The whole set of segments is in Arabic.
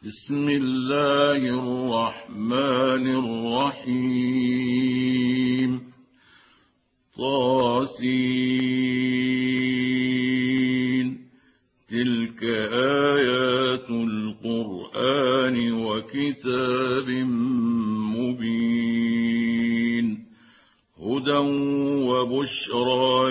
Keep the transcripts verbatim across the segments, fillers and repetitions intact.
بسم الله الرحمن الرحيم. طاسين. تلك آيات القرآن وكتاب مبين، هدى وبشرى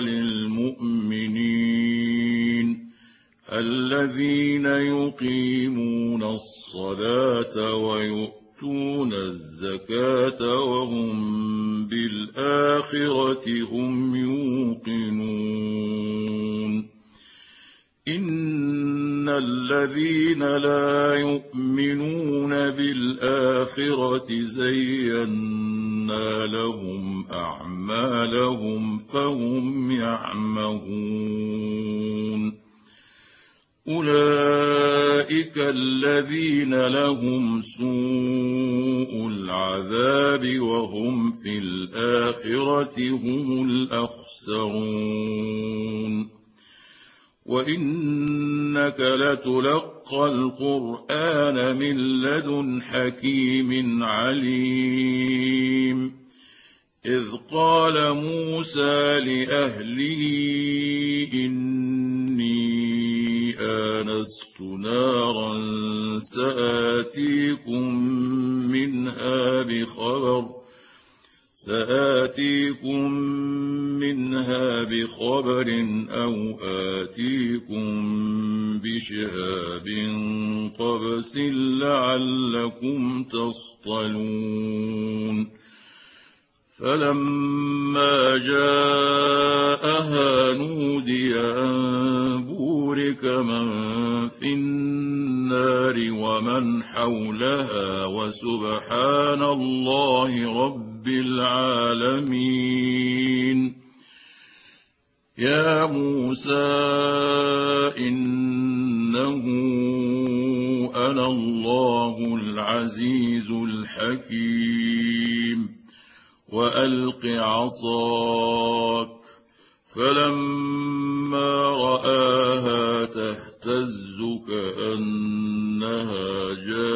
للمؤمنين الذين يقيمون الصلاة ويؤتون الزكاة وهم بالآخرة هم يوقنون. إن الذين لا يؤمنون بالآخرة زينا لهم أعمالهم فهم يعمهون. أولئك الذين لهم سوء العذاب وهم في الآخرة هم الأخسرون. وإنك لتلقى القرآن من لدن حكيم عليم. إذ قال موسى لأهله إني آنست نارا سآتيكم منها بخبر سآتيكم منها بخبر أو آتيكم بشهاب قبس لعلكم تصطلون. فلما جاءها نودي أن بورك من في النار ومن حولها وسبحان الله رب العالمين. يا موسى إنه أنا الله العزيز الحكيم. وألق عصاك. فلما رآها تهتز كأنها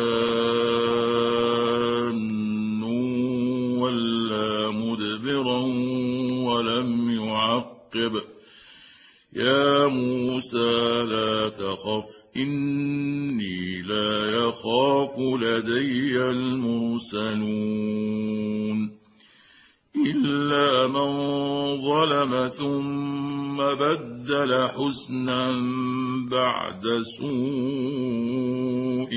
جان ولا مدبرا ولم يعقب. يا موسى لا تخف إني لا يخاف لدي المرسلون. إلا من ظلم ثم بدل حسنا بعد سوء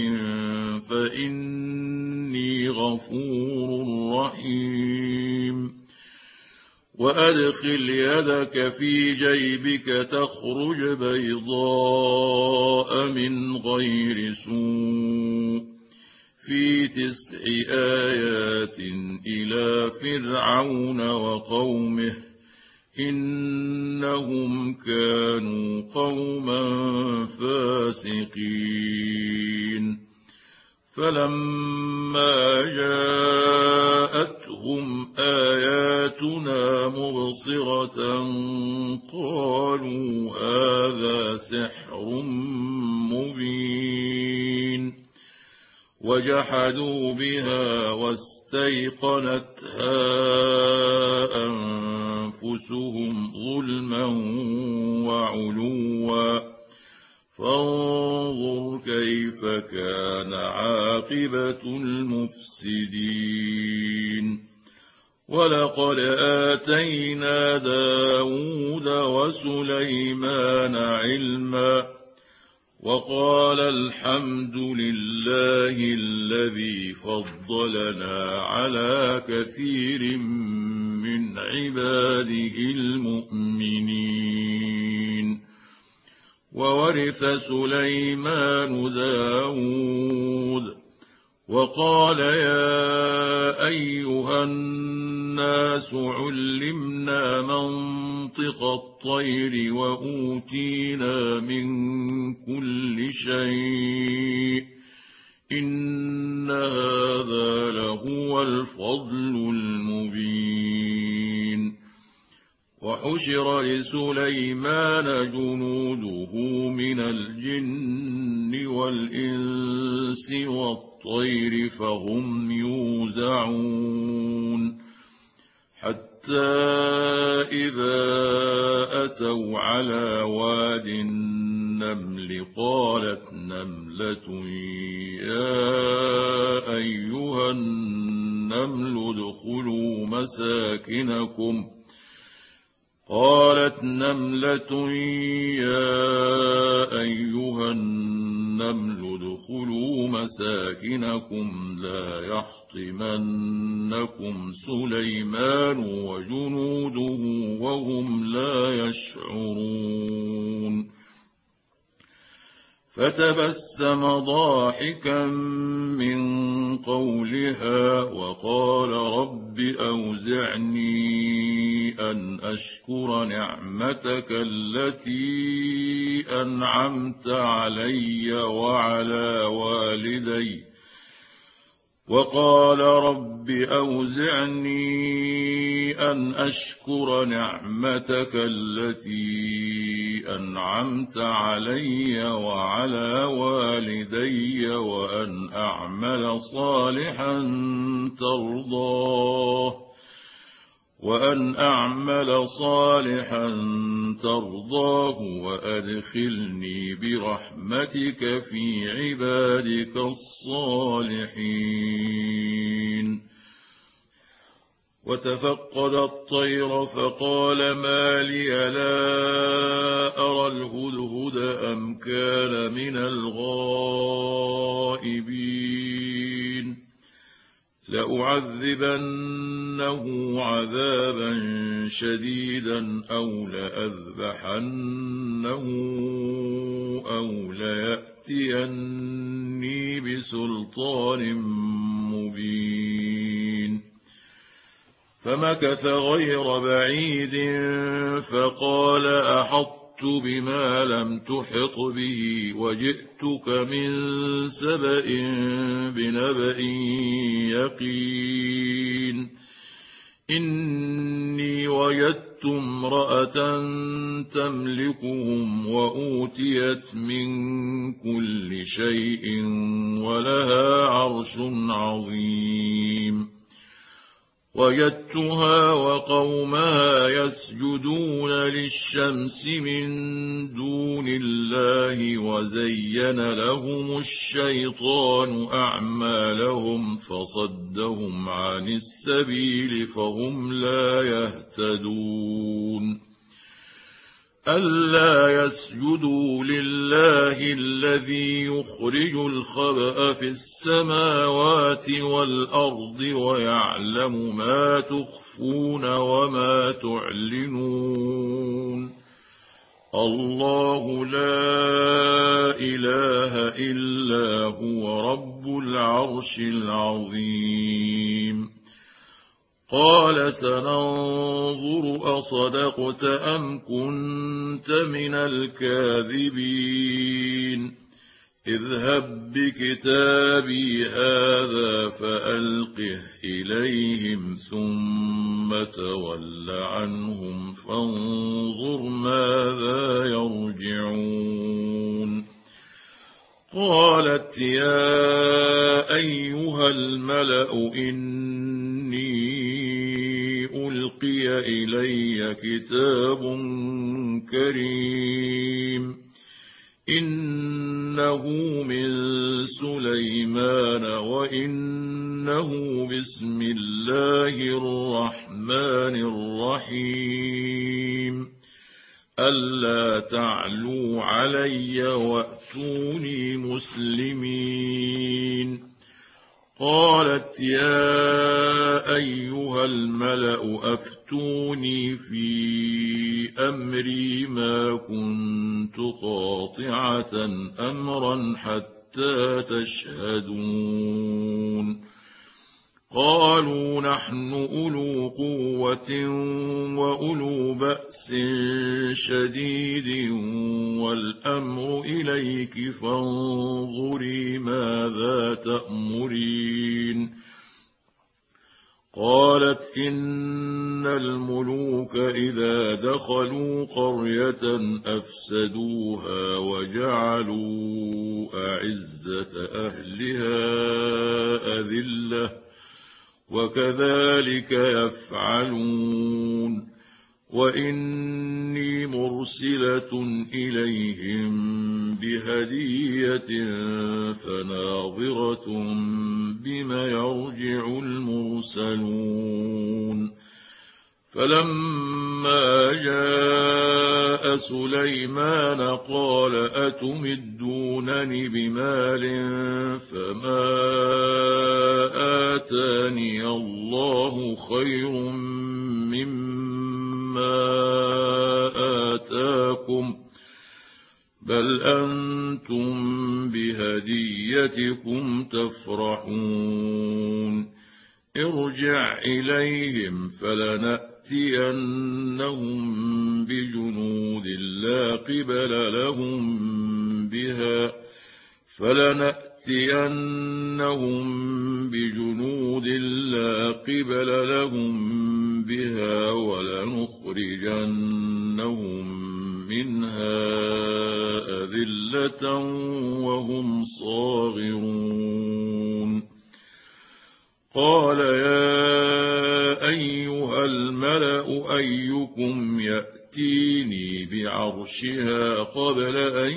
فإني غفور رحيم. وأدخل يدك في جيبك تخرج بيضاء من غير سوء في تسع آيات إلى فرعون وقومه إنهم كانوا قوما فاسقين. فلما جاءتهم آياتنا مبصرة قالوا هذا سحر مبين. وجحدوا بها واستيقنتها أنفسهم ظلما وعلوا فانظر كيف كان عاقبة المفسدين. ولقد آتينا داود وسليمان علما وقال الحمد لله الذي فضلنا على كثير من عباده المؤمنين. وورث سليمان داود وقال يا أيها الناس علمنا منطق الطير وأوتينا من كل شيء إن هذا لهو الفضل المبين. وحشر لسليمان جنوده من الجن والإنس والطير فهم يوزعون حتى إذا أتوا على واد النمل قالت نملة يا أيها النمل ادخلوا مساكنكم قالت نملة يا أيها النمل ادخلوا مساكنكم لا يحطمنكم سليمان وجنوده وهم لا يشعرون فتبسم ضاحكا من قولها وقال رب أوزعني أن أشكر نعمتك التي أنعمت علي وعلى والدي وقال رب أوزعني أن أشكر نعمتك التي أنعمت علي وعلى والدي وأن أعمل صالحا ترضاه وأن أعمل صالحا ترضاه وأدخلني برحمتك في عبادك الصالحين وتفقد الطير فقال ما لي لا أرى الهدهد أم كان من الغائبين لأعذبنه عذابا شديدا أو لأذبحنه أو ليأتيني بسلطان مبين فمكث غير بعيد فقال أحطت بما لم تحط به وجئتك من سبأ بنبأ يقين إني وجدت امرأة تملكهم وأوتيت من كل شيء ولها عرش عظيم وجدتها وقومها يسجدون للشمس من دون الله وزين لهم الشيطان أعمالهم فصدهم عن السبيل فهم لا يهتدون ألا يسجدوا لله الذي يخرج الخبأ في السماوات والأرض ويعلم ما تخفون وما تعلنون الله لا إله إلا هو رب العرش العظيم قال سننظر أصدقت أم كنت من الكاذبين اذهب بكتابي هذا فألقه إليهم ثم تول عنهم فانظر ماذا يرجعون قالت يا أيها الملأ إني ألقي إلي كتاب كريم إنه من سليمان وإنه بسم الله الرحمن الرحيم ألا تعلوا علي وأتوني مسلمين قالت يا أيها الملأ أفتوني في أمري ما كنت قاطعة أمرا حتى تشهدون قالوا نحن أولو قوة وأولو بأس شديد والأمر إليك فانظري ماذا تأمرين قالت إن الملوك إذا دخلوا قرية أفسدوها وجعلوا أعزة أهلها أذلة وكذلك يفعلون وإني مرسلة إليهم بهدية فناظرة بما يرجع المرسلون فلما جاء سليمان قال أتمدونني بمال فما آتاني الله خير مما آتاكم بل أنتم بهديتكم تفرحون ارجع إليهم فلنأتينهم بجنود لا قبل لهم بها فلنأتينهم بجنود لا قبل لهم بها ولنخرجنهم منها أذلة وهم صاغرون قال يا أيها الملأ أيكم يأتيني بعرشها قبل أن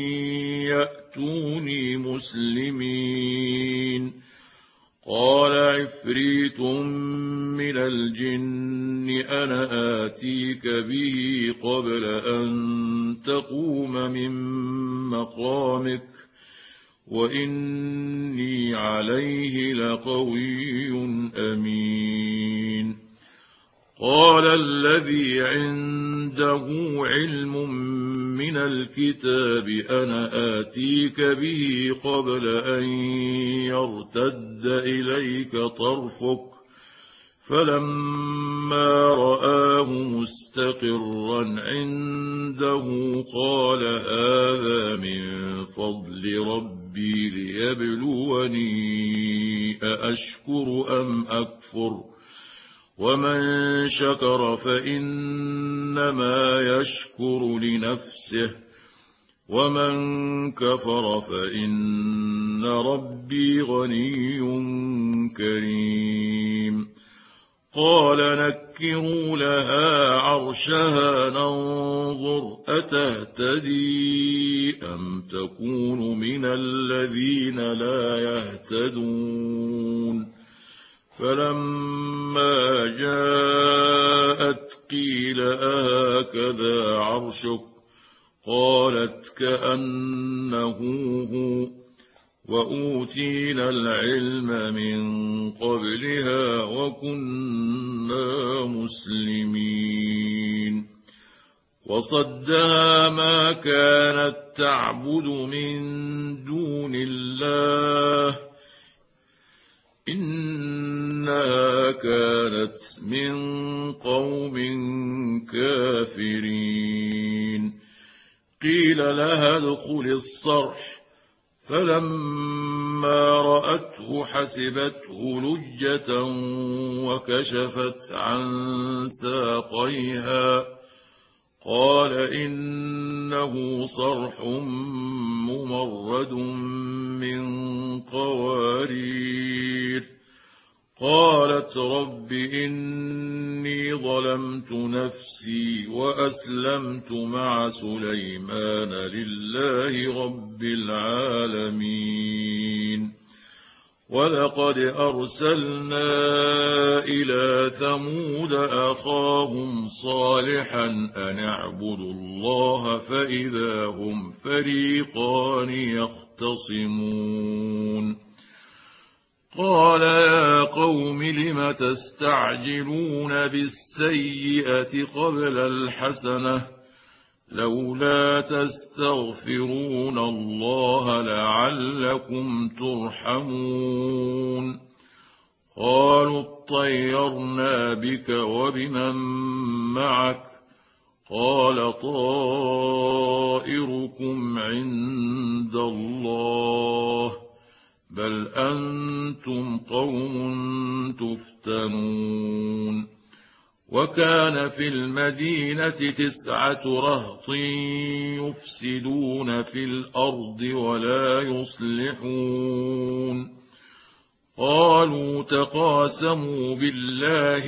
يأتوني مسلمين قال عفريت من الجن أنا آتيك به قبل أن تقوم من مقامك وإني عليه لقوي أمين قال الذي عنده علم من الكتاب أنا آتيك به قبل أن يرتد إليك طرفك فلما رآه مستقرا عنده قال هذا من فضل ربي ليبلوني أأشكر أم أكفر ومن شكر فإنما يشكر لنفسه ومن كفر فإن ربي غني كريم قال نكروا لها عرشها ننظر أتهتدي أم تكون من الذين لا يهتدون فلما جاءت قيل أهكذا عرشك قالت كأنه هو وأوتينا العلم من قبلها وكنا مسلمين وصدها ما كانت تعبد من دون الله إنها كانت من قوم كافرين قيل لها ادخل الصرح فلما رأته حسبته لجة وكشفت عن ساقيها قال إنه صرح ممرد من قوارير قالت رب إني ظلمت نفسي وأسلمت مع سليمان لله رب العالمين ولقد أرسلنا إلى ثمود أخاهم صالحا أن اعبدوا الله فإذا هم فريقان يختصمون قال يا قوم لم تستعجلون بالسيئة قبل الحسنة لولا تستغفرون الله لعلكم ترحمون قالوا اطيرنا بك وبمن معك قال طائركم عند الله بل أنتم قوم تفتنون وكان في المدينة تسعة رهط يفسدون في الأرض ولا يصلحون قالوا تقاسموا بالله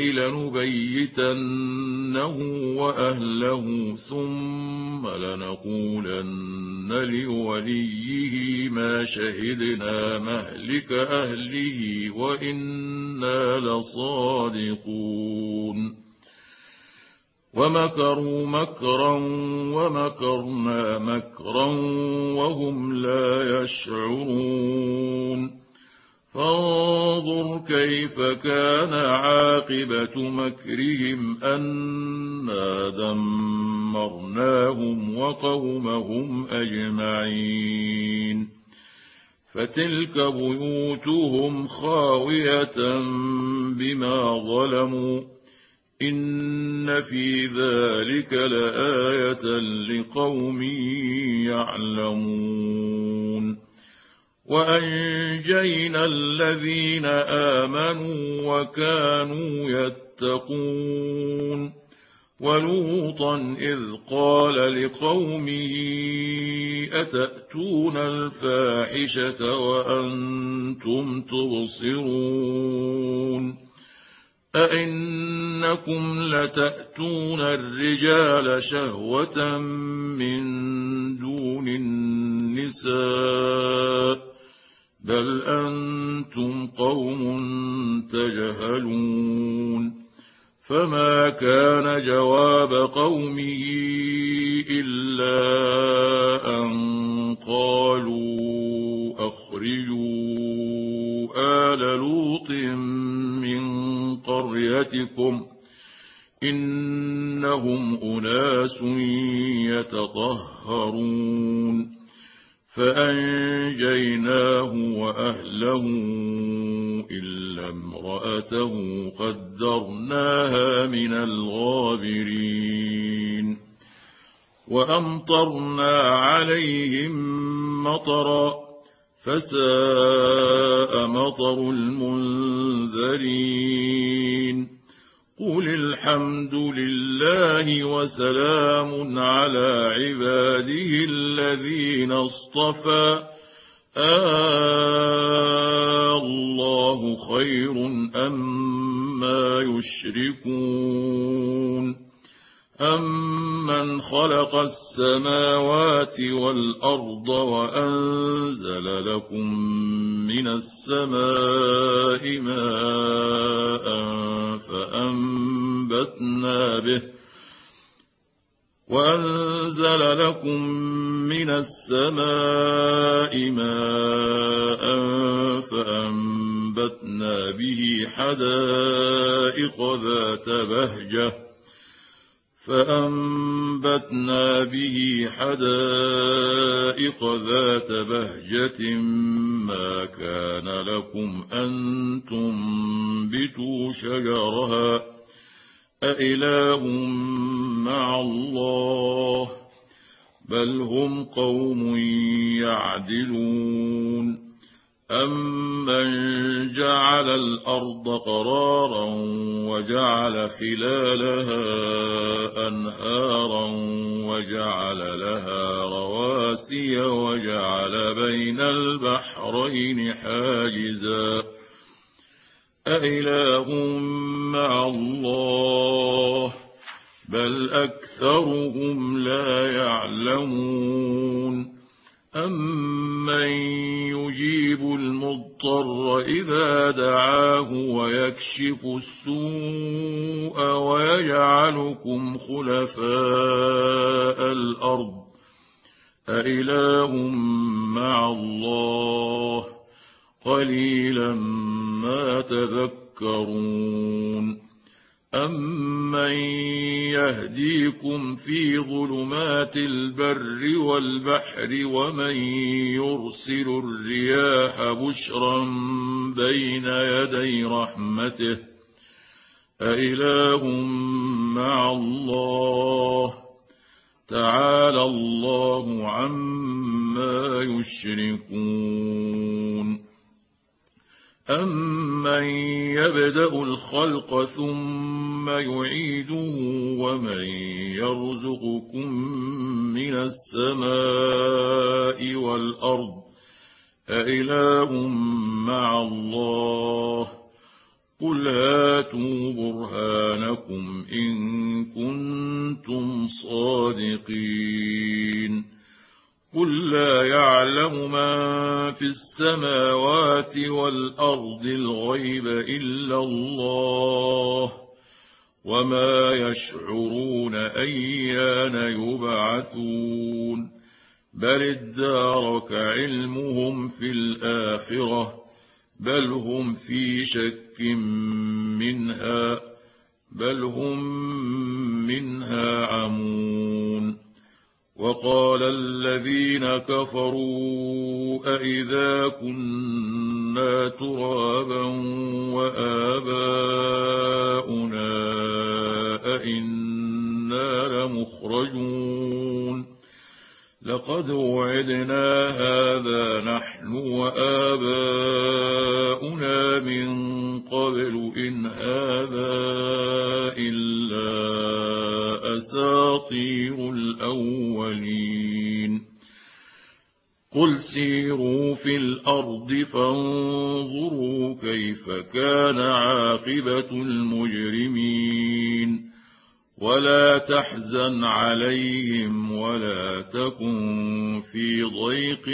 لنبيتنه وأهله ثم لنقولن لوليه ما شهدنا مهلك أهله وإنا لصادقون ومكروا مكرا ومكرنا مكرا وهم لا يشعرون فانظر كيف كان عاقبة مكرهم أنا دمرناهم وقومهم أجمعين فتلك بيوتهم خاوية بما ظلموا إن في ذلك لآية لقوم يعلمون وأنجينا الذين آمنوا وكانوا يتقون ولوطا إذ قال لقومه أتأتون الفاحشة وأنتم تبصرون أئنكم لتأتون الرجال شهوة من دون النساء بل أنتم قوم تجهلون فما كان جواب قومه إلا أن قالوا أخرجوا آل لوط من قريتكم إنهم أناس يتطهرون فأنجيناه وأهله إلا امرأته قدرناها من الغابرين وأمطرنا عليهم مطرا فساء مطر المنذرين قل الحمد لله وسلام على عباده الذين اصطفى آه الله خير أما يشركون أمن خلق السماوات والأرض وأنزل لكم من السماء ماء فأنبتنا به وأنزل لكم من السماء ماء فأنبتنا به حدائق ذات بهجة فأنبتنا به حدائق ذات بهجة ما كان لكم أن تنبتوا شجرها أإله مع الله بل هم قوم يعدلون أمن جعل الأرض قرارا وجعل خلالها أنهارا وجعل لها رواسي وجعل بين البحرين حاجزا أإله مع الله بل أكثرهم لا يعلمون أمن يجيب المضطر إذا دعاه ويكشف السوء ويجعلكم خلفاء الأرض أإله مع الله قليلا ما تذكرون أمن يهديكم في ظلمات البر والبحر ومن يرسل الرياح بشرا بين يدي رحمته أإله مع الله تعالى الله عما عما يشركون. أَمَّن يَبْدَأُ الْخَلْقَ ثُمَّ يُعِيدُهُ وَمَن يَرْزُقُكُم مِّنَ السَّمَاءِ وَالْأَرْضِ أَإِلَٰهٌ مَّعَ اللَّهِ قُلْ هَاتُوا بُرْهَانَكُمْ إِن كُنتُمْ صَادِقِينَ قُل لَّا يَعْلَمُ مَن فِي السَّمَاوَاتِ وَالْأَرْضِ الْغَيْبَ إِلَّا اللَّهُ وَمَا يَشْعُرُونَ أَيَّانَ يُبْعَثُونَ بَلِ ادَّارَكَ عِلْمُهُمْ فِي الْآخِرَةِ بَلْ هُمْ فِي شَكٍّ مِّنْهَا بَلْ هُمْ مِنْهَا عَمُونَ وَقَالَ الَّذِينَ كَفَرُوا أَإِذَا كُنَّا تُرَابًا وَآبَاؤُنَا أَإِنَّا لَمُخْرَجُونَ لَقَدْ وُعِدْنَا هَٰذَا نَحْنُ وَآبَاؤُنَا مِن قَبْلُ إِنْ هَٰذَا إِلَّا أَسَاطِيرُ الْأَوَّلِينَ قُلْ سِيرُوا فِي الْأَرْضِ فَانظُرُوا كَيْفَ كَانَ عَاقِبَةُ الْمُجْرِمِينَ وَلَا تَحْزَنْ عَلَيْهِمْ وَلَا تَكُن فِي ضَيْقٍ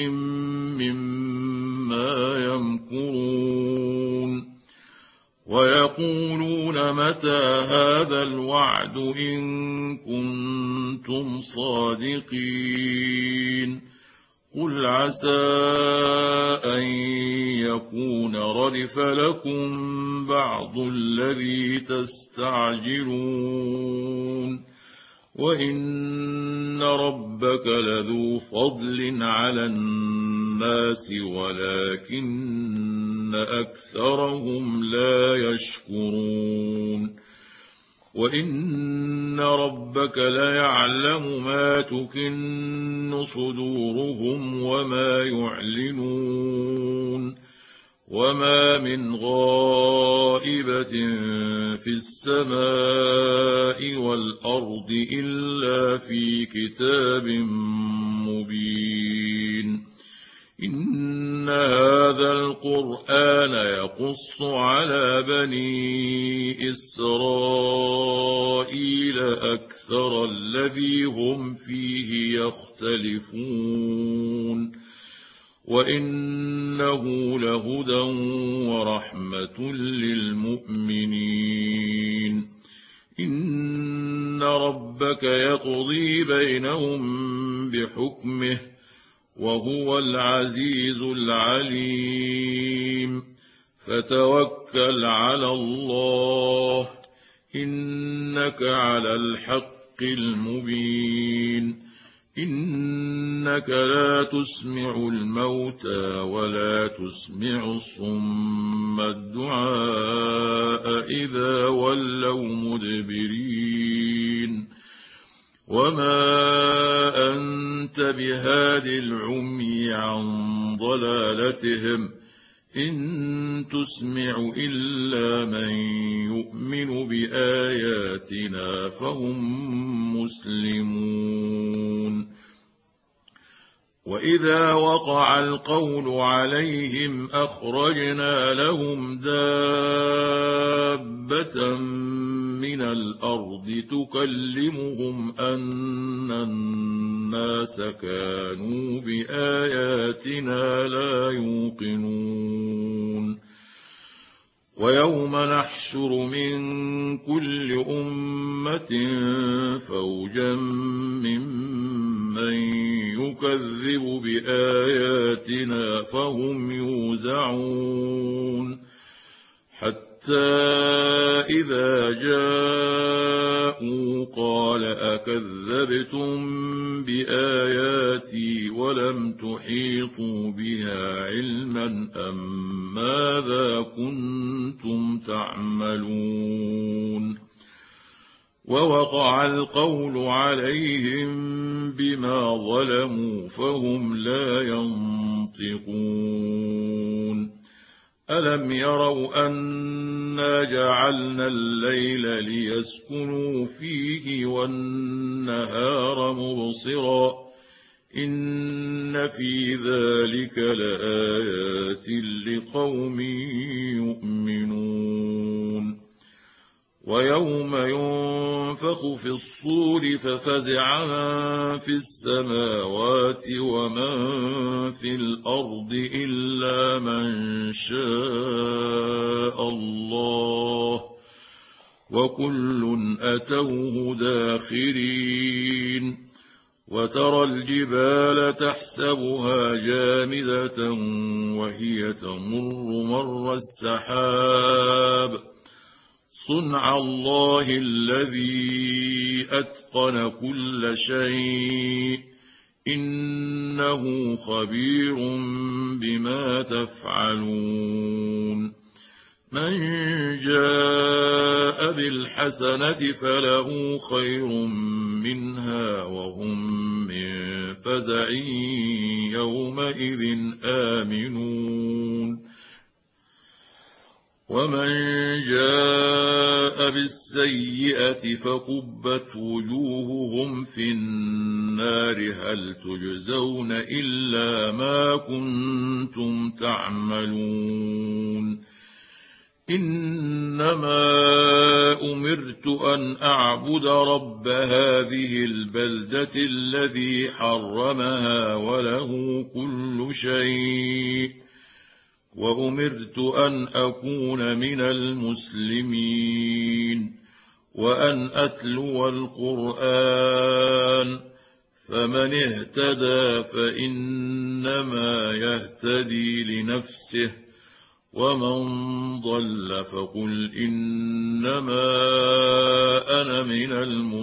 مِّمَّا يَمْكُرُونَ وَيَقُولُونَ مَتَىٰ هَٰذَا الْوَعْدُ إِن كُنتُمْ صَادِقِينَ قُلْ عَسَىٰ أَن يَكُونَ رَدِفَ لَكُم بَعْضُ الَّذِي تَسْتَعْجِلُونَ وَإِنَّ رَبَّكَ لَذُو فَضْلٍ عَلَى النَّاسِ وَلَٰكِنَّ أَكْثَرَهُمْ لَا يَشْكُرُونَ وَإِنَّ رَبَّكَ لَيَعْلَمُ مَا تُكِنُّ صُدُورُهُمْ وَمَا يُعْلِنُونَ وَمَا مِنْ غَائِبَةٍ فِي السَّمَاءِ وَالْأَرْضِ إِلَّا فِي كِتَابٍ مُّبِينٍ إِنَّ هَٰذَا الْقُرْآنَ يَقُصُّ عَلَىٰ بَنِي إِسْرَائِيلَ أَكْثَرَ الَّذِي هُمْ فِيهِ يَخْتَلِفُونَ وَإِنَّهُ لَهُدًى وَرَحْمَةٌ لِّلْمُؤْمِنِينَ إِنَّ رَبَّكَ يَقْضِي بَيْنَهُم بِحُكْمِهِ وَهُوَ الْعَزِيزُ الْعَلِيمُ فَتَوَكَّلْ عَلَى اللَّهِ إِنَّكَ عَلَى الْحَقِّ الْمُبِينِ إِنَّكَ لَا تُسْمِعُ الْمَوْتَىٰ وَلَا تُسْمِعُ الصُّمَّ الدُّعَاءَ إِذَا وَلَّوْا مُدْبِرِينَ وَمَا أَنتَ بِهَادِ الْعُمْيِ عَن ضَلَالَتِهِمْ إِن تُسْمِعُ إِلَّا مَن يُؤْمِنُ بِآيَاتِنَا فَهُم مُّسْلِمُونَ وَإِذَا وَقَعَ الْقَوْلُ عَلَيْهِمْ أَخْرَجْنَا لَهُمْ دَابَّةً مِّنَ الْأَرْضِ تُكَلِّمُهُمْ أَنَّ النَّاسَ كَانُوا بِآيَاتِنَا لَا يُوقِنُونَ وَيَوْمَ نَحْشُرُ مِن كُلِّ أُمَّةٍ فَوْجًا مِّمَّن يُكَذِّبُ بِآيَاتِنَا فَهُمْ يُوزَعُونَ حَتَّىٰ إِذَا جَاءُوا قَالَ أَكَذَّبْتُم بِآيَاتِي وَلَمْ تُحِيطُوا بِهَا عِلْمًا أَم مَّاذَا كُنتُمْ تَعْمَلُونَ وَوَقَعَ الْقَوْلُ عَلَيْهِم بِمَا ظَلَمُوا فَهُمْ لَا يَنطِقُونَ ألم يروا أنا جعلنا الليل ليسكنوا فيه والنهار مبصرا إن في ذلك لآيات لقوم يؤمنون ويوم ينفخ في الصور ففزع من في السماوات ومن في الأرض إلا من شاء الله وكل أتوه داخرين وترى الجبال تحسبها جامدة وهي تمر مر السحاب صنع الله الذي أتقن كل شيء إنه خبير بما تفعلون من جاء بالحسنة فله خير منها وهم من فزع يومئذ آمنون ومن جاء بالسيئة فكبت وجوههم في النار هل تجزون إلا ما كنتم تعملون إنما أمرت أن أعبد رب هذه البلدة الذي حرمها وله كل شيء وأمرت أن أكون من المسلمين وأن أتلو القرآن فمن اهتدى فإنما يهتدي لنفسه ومن ضل فقل إنما أنا من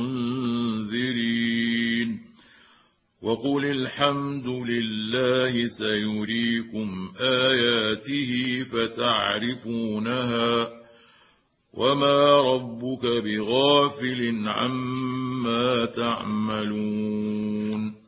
المنذرين وقل الحمد لله سيريكم آياته فتعرفونها وما ربك بغافل عما تعملون